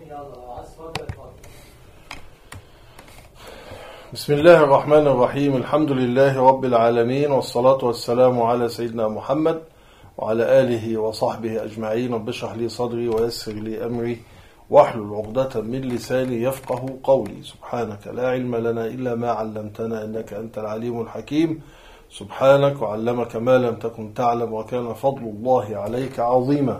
بسم الله الرحمن الرحيم. الحمد لله رب العالمين، والصلاة والسلام على سيدنا محمد وعلى آله وصحبه أجمعين. رب اشرح لي صدري ويسر لي أمري واحلل عقدة من لساني يفقه قولي. سبحانك لا علم لنا إلا ما علمتنا إنك أنت العليم الحكيم. سبحانك وعلمك ما لم تكن تعلم وكان فضل الله عليك عظيما.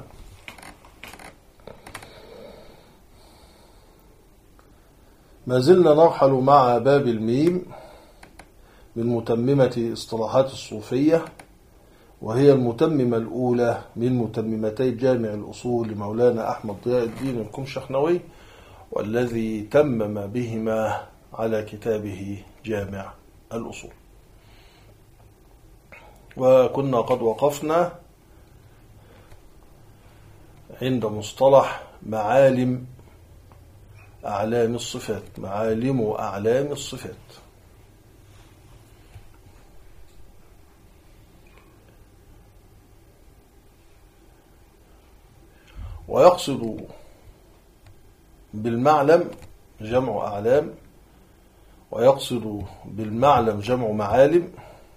ما زلنا نرحل مع باب الميم من متممة اصطلاحات الصوفية، وهي المتممة الأولى من متممتي جامع الأصول لمولانا أحمد ضياء الدين الكمشخنوي، والذي تمم بهما على كتابه جامع الأصول. وكنا قد وقفنا عند مصطلح معالم أعلام الصفات، معالم أعلام الصفات. ويقصد بالمعلم جمع أعلام، ويقصد بالمعلم جمع معالم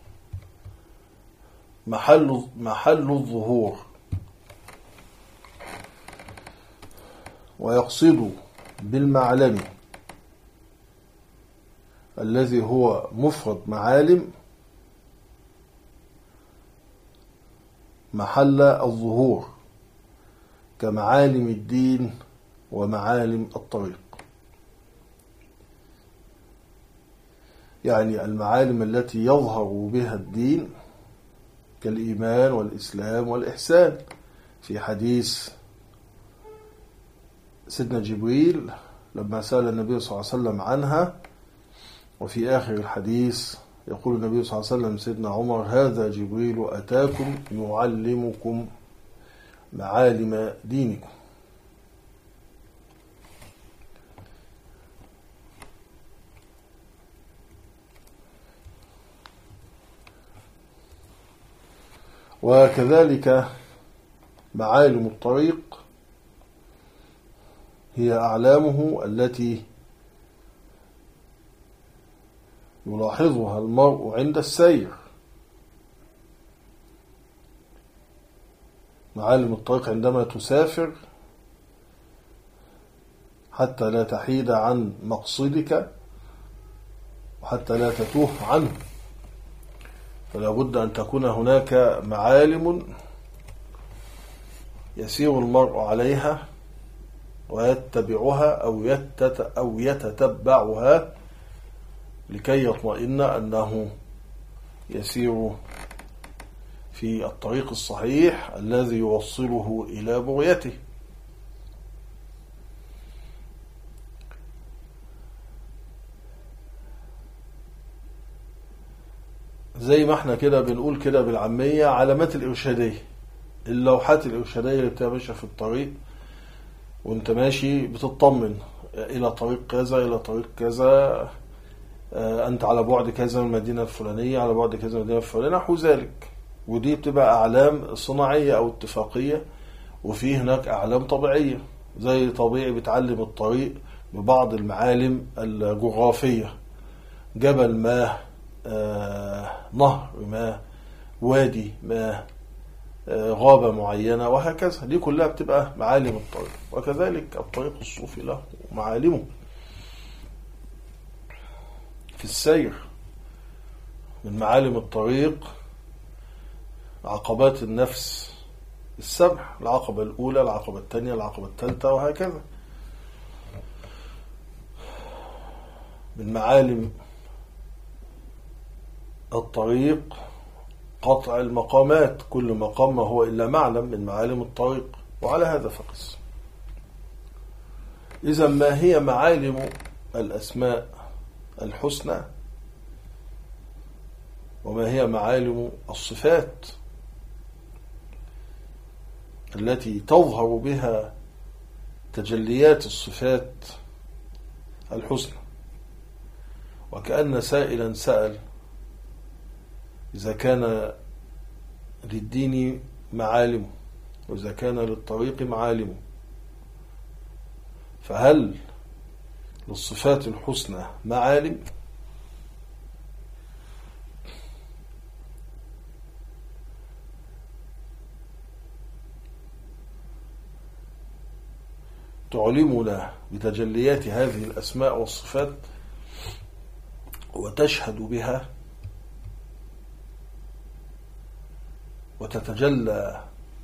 محل الظهور، ويقصد بالمعلم الذي هو مفرد معالم محل الظهور، كمعالم الدين ومعالم الطريق، يعني المعالم التي يظهر بها الدين كالإيمان والإسلام والإحسان، في حديث سيدنا جبريل لما سأل النبي صلى الله عليه وسلم عنها، وفي آخر الحديث يقول النبي صلى الله عليه وسلم سيدنا عمر: هذا جبريل أتاكم يعلمكم معالم دينكم. وكذلك معالم الطريق هي أعلامه التي يلاحظها المرء عند السير. معالم الطريق عندما تسافر حتى لا تحيد عن مقصدك وحتى لا تتوه عنه، فلا بد أن تكون هناك معالم يسير المرء عليها ويتبعها أو يتتبعها لكي يطمئن أنه يسير في الطريق الصحيح الذي يوصله إلى بغيته. زي ما احنا كده بنقول كده بالعامية علامات الإرشادية، اللوحات الإرشادية اللي بتمشي في الطريق وانت ماشي بتطمن إلى طريق كذا إلى طريق كذا، أنت على بعد كذا من المدينة الفلانية، على بعد كذا من المدينة الفلانية، نحو ذلك. ودي بتبقى أعلام صناعية أو اتفاقية، وفي هناك أعلام طبيعية، زي طبيعي بتعلم الطريق ببعض المعالم الجغرافية، جبل ما، نهر ما، وادي ما، غابة معينة، وهكذا. دي كلها بتبقى معالم الطريق. وكذلك الطريق الصوفي له معالمه في السير. من معالم الطريق عقبات النفس السبع، العقبة الأولى، العقبة الثانية، العقبة الثالثة، وهكذا. من معالم الطريق قطع المقامات، كل مقام ما هو إلا معلم من معالم الطريق، وعلى هذا فقس. إذا ما هي معالم الأسماء الحسنى، وما هي معالم الصفات التي تظهر بها تجليات الصفات الحسنى؟ وكأن سائلا سأل: إذا كان للدين معالمه وإذا كان للطريق معالمه، فهل للصفات الحسنى معالم؟ تعلمنا بتجليات هذه الأسماء والصفات وتشهد بها وتتجلى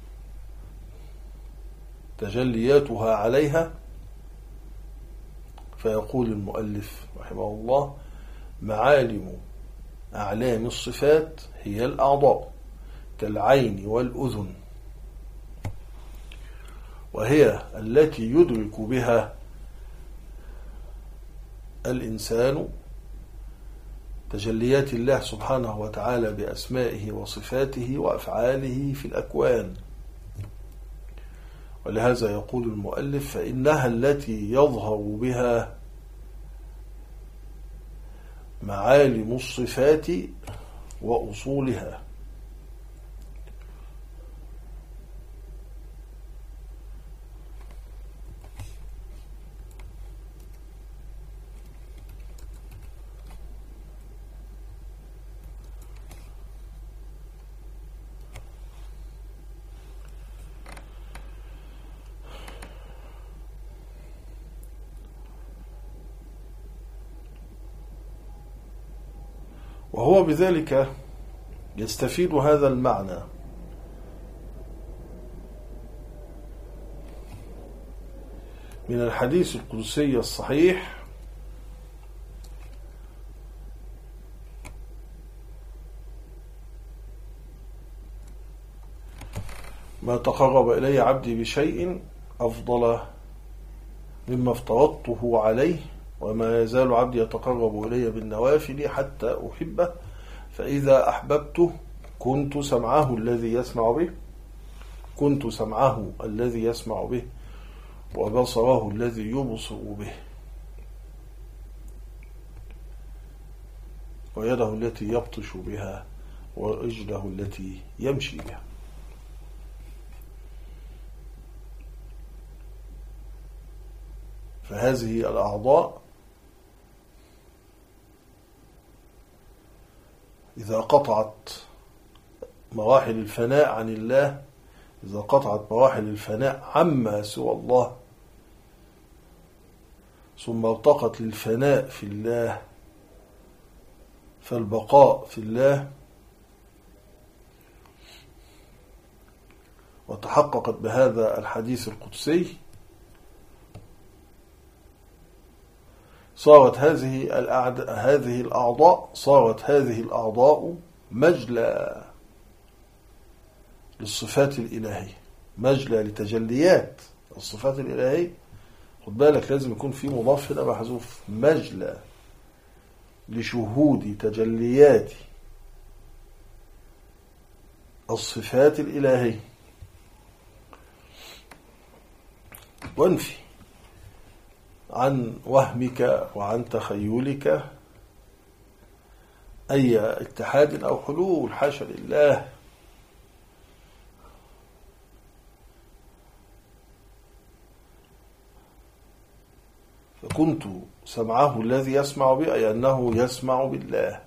تجلياتها عليها. فيقول المؤلف رحمه الله: معالم أعلام الصفات هي الأعضاء كالعين والأذن، وهي التي يدرك بها الإنسان تجليات الله سبحانه وتعالى بأسمائه وصفاته وأفعاله في الأكوان. ولهذا يقول المؤلف: فإنها التي يظهر بها معالم الصفات وأصولها. وهو بذلك يستفيد هذا المعنى من الحديث القدسي الصحيح: ما تقرب إلي عبدي بشيء أفضل مما افترضته عليه، وما يزال عبدي يتقرب إلي بالنوافل حتى أحبه، فإذا أحببته كنت سمعه الذي يسمع به وبصره الذي يبصر به ويده التي يبطش بها ورجله التي يمشي بها. فهذه الأعضاء إذا قطعت مراحل الفناء عن الله، إذا قطعت مراحل الفناء عما سوى الله، ثم ارتقت للفناء في الله، فالبقاء في الله، وتحققت بهذا الحديث القدسي، صارت هذه الأعضاء مجلى للصفات الإلهية، مجلى لتجليات الصفات الإلهية. خد بالك لازم يكون في مضاف هنا محذوف، مجلى لشهود تجليات الصفات الإلهية. وانفي عن وهمك وعن تخيلك أي اتحاد أو حلول، حاشا لله. فكنت سمعه الذي يسمع به، أي أنه يسمع بالله،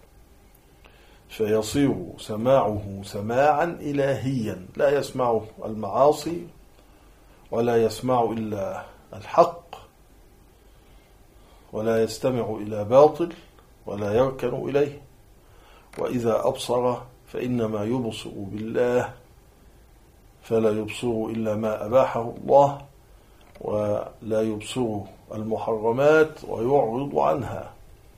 فيصير سماعه سماعا إلهيا، لا يسمع المعاصي ولا يسمع إلا الحق، ولا يستمع إلى باطل ولا يركن إليه. وإذا أبصر فإنما يبصر بالله، فلا يبصر إلا ما أباحه الله، ولا يبصر المحرمات ويعرض عنها.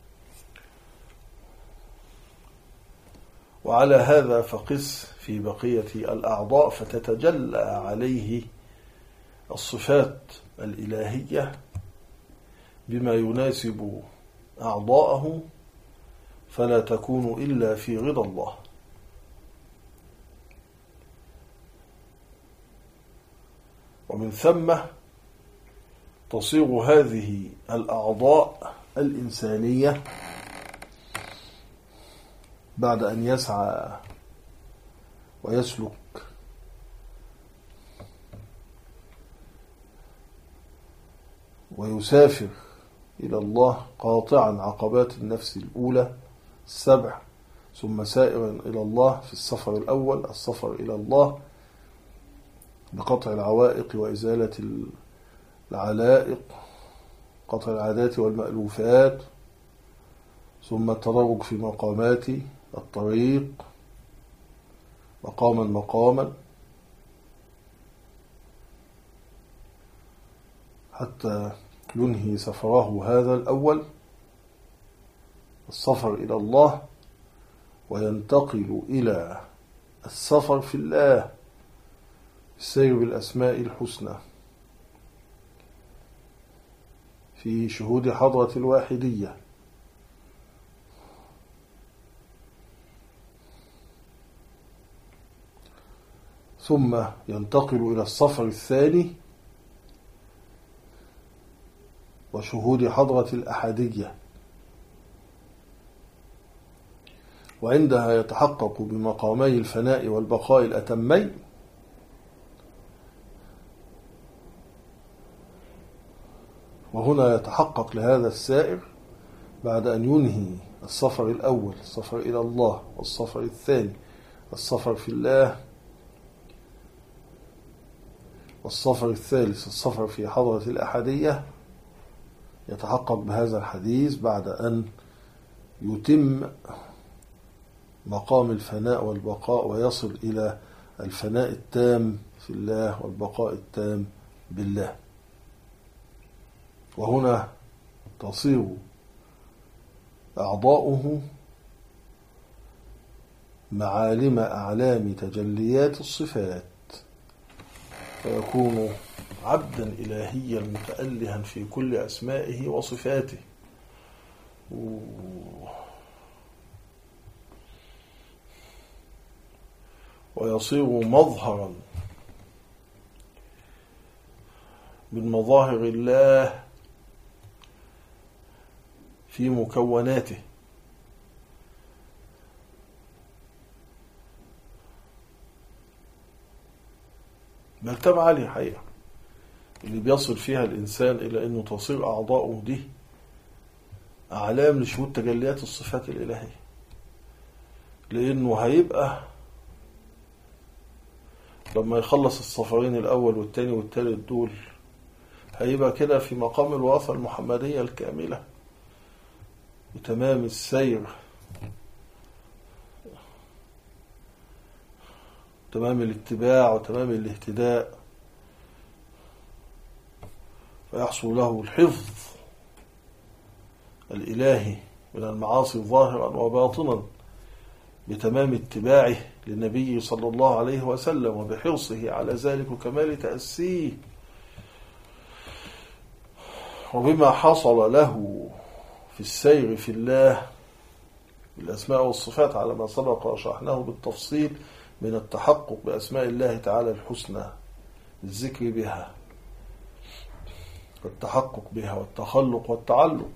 وعلى هذا فقس في بقية الأعضاء، فتتجلى عليه الصفات الإلهية بما يناسب أعضاءه، فلا تكون إلا في رضا الله. ومن ثم تصير هذه الأعضاء الإنسانية بعد أن يسعى ويسلك ويسافر إلى الله قاطعا عقبات النفس الأولى 7، ثم سائرا إلى الله في السفر الأول السفر إلى الله بقطع العوائق وإزالة العلائق، قطع العادات والمألوفات، ثم التدرج في مقامات الطريق مقاما مقاما حتى ينهي سفره هذا الأول السفر إلى الله، وينتقل إلى السفر في الله السير بالأسماء الحسنى في شهود حضرة الواحدية، ثم ينتقل إلى السفر الثاني وشهود حضرة الأحدية، وعندها يتحقق بمقامي الفناء والبقاء الأتمين، وهنا يتحقق لهذا السائر بعد أن ينهي السفر الأول السفر إلى الله، والسفر الثاني السفر في الله، والسفر الثالث السفر في حضرة الأحدية، يتحقق بهذا الحديث بعد أن يتم مقام الفناء والبقاء ويصل إلى الفناء التام في الله والبقاء التام بالله. وهنا تصير أعضاؤه معالم أعلام تجليات الصفات، فيكون عبدا إلهيا متألها في كل أسمائه وصفاته، ويصير مظهرا من مظاهر الله في مكوناته، مرتبة عالية حقيقة اللي بيصل فيها الإنسان إلى أنه تصير أعضاؤه دي أعلام لشهود تجليات الصفات الإلهية، لأنه هيبقى لما يخلص السفرين الأول والثاني والثالث دول هيبقى كده في مقام الوراثة المحمدية الكاملة وتمام السير، تمام الاتباع وتمام الاهتداء، فيحصل له الحفظ الإلهي من المعاصي ظاهرا وباطنا بتمام اتباعه للنبي صلى الله عليه وسلم وبحرصه على ذلك وكمال تأسيه، وبما حصل له في السير في الله بالأسماء والصفات على ما سبق وشرحناه بالتفصيل من التحقق بأسماء الله تعالى الحسنى، الذكر بها والتحقق بها والتخلق والتعلق.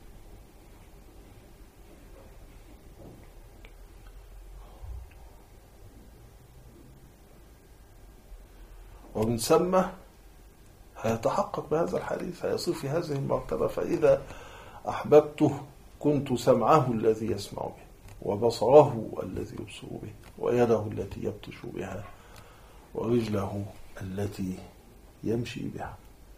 ومن ثم هيتحقق بهذا الحديث، هيصير في هذه المرتبة: فإذا أحببته كنت سمعه الذي يسمع به، وبصره الذي يبصر به، ويده التي يبطش بها، ورجله التي يمشي بها.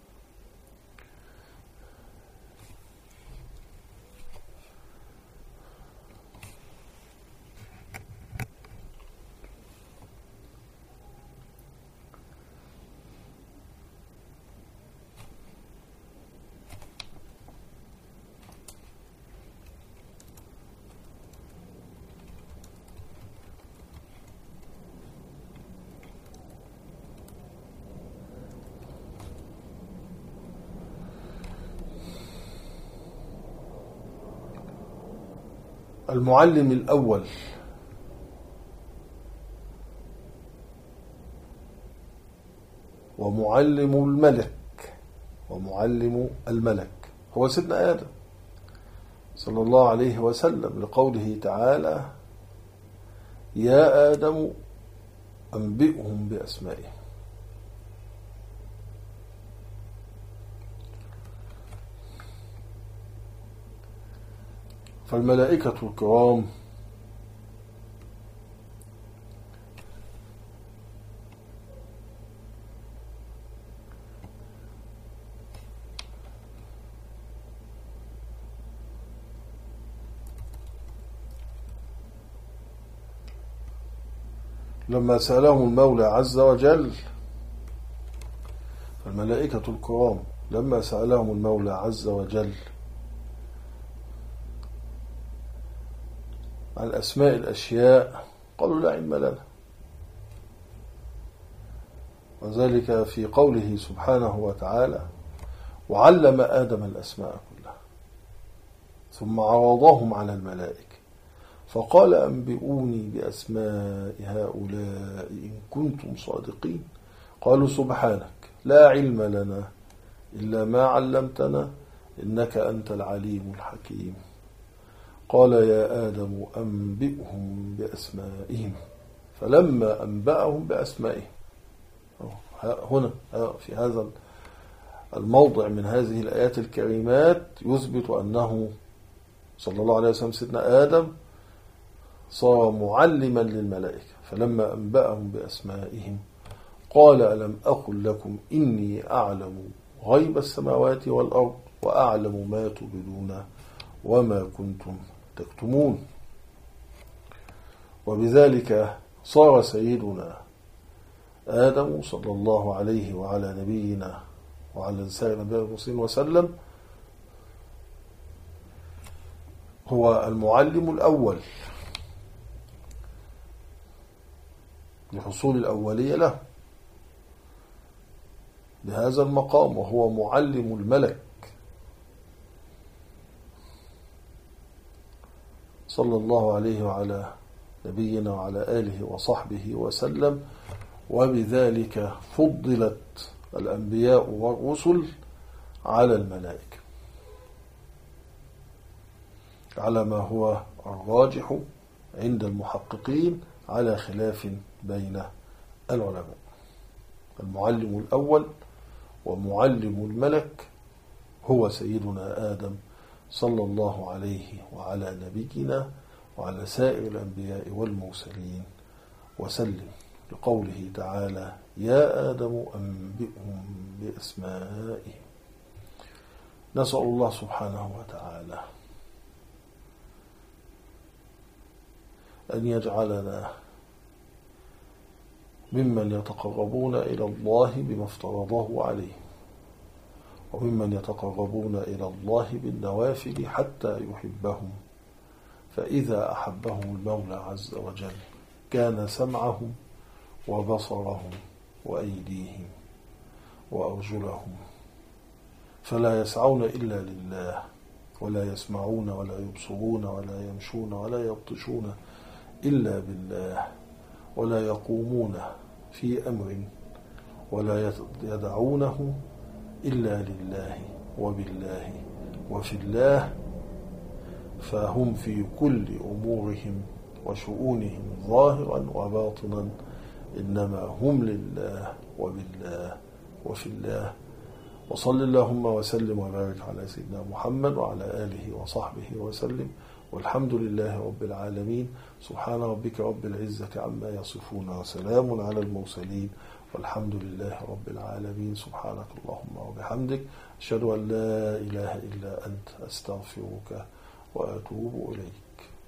المعلم الأول ومعلم الملك ومعلم الملك هو سيدنا آدم صلى الله عليه وسلم، لقوله تعالى: يا آدم أنبئهم بأسمائهم. فالملائكة الكرام لما سألهم المولى عز وجل، فالملائكة الكرام لما سألهم المولى عز وجل عن أسماء الأشياء قالوا لا علم لنا، وذلك في قوله سبحانه وتعالى: وعلم آدم الأسماء كلها ثم عرضهم على الملائكة فقال أنبئوني بأسماء هؤلاء إن كنتم صادقين. قالوا سبحانك لا علم لنا إلا ما علمتنا إنك أنت العليم الحكيم. قال يا آدم أنبئهم بأسمائهم فلما أنبأهم بأسمائهم. هنا في هذا الموضع من هذه الآيات الكريمات يثبت أنه صلى الله عليه وسلم سيدنا آدم صار معلما للملائكة، فلما أنبأهم بأسمائهم قال ألم أقل لكم إني أعلم غيب السماوات والأرض وأعلم ما تبدون وما كنتم تكتمون. وبذلك صار سيدنا آدم صلى الله عليه وعلى نبينا وعلى سائر الأنبياء والمرسلين وسلم هو المعلم الأول لحصول الأولية له بهذا المقام، وهو معلم الملك صلى الله عليه وعلى نبينا وعلى آله وصحبه وسلم. وبذلك فضلت الأنبياء والرسل على الملائكة على ما هو الراجح عند المحققين على خلاف بين العلماء. المعلم الأول ومعلم الملك هو سيدنا آدم صلى الله عليه وعلى نبينا وعلى سائر الأنبياء والمرسلين وسلم، لقوله تعالى يا آدم أنبئهم بأسمائهم. نسأل الله سبحانه وتعالى أن يجعلنا ممن يتقربون إلى الله بما افترضه عليهم، وممن يتقربون إلى الله بالنوافل حتى يحبهم، فإذا أحبهم المولى عز وجل كان سمعهم وبصرهم وأيديهم وأرجلهم، فلا يسعون إلا لله، ولا يسمعون ولا يبصرون ولا يمشون ولا يبطشون إلا بالله، ولا يقومون في أمر ولا يدعونه إلا لله وبالله وفي الله، فهم في كل أمورهم وشؤونهم ظاهرا وباطنا إنما هم لله وبالله وفي الله. وصل اللهم وسلم وبارك على سيدنا محمد وعلى آله وصحبه وسلم، والحمد لله رب العالمين. سبحان ربك رب العزة عما يصفون وسلام على المرسلين والحمد لله رب العالمين. سبحانك اللهم وبحمدك أشهد أن لا إله إلا أنت أستغفرك وأتوب إليك.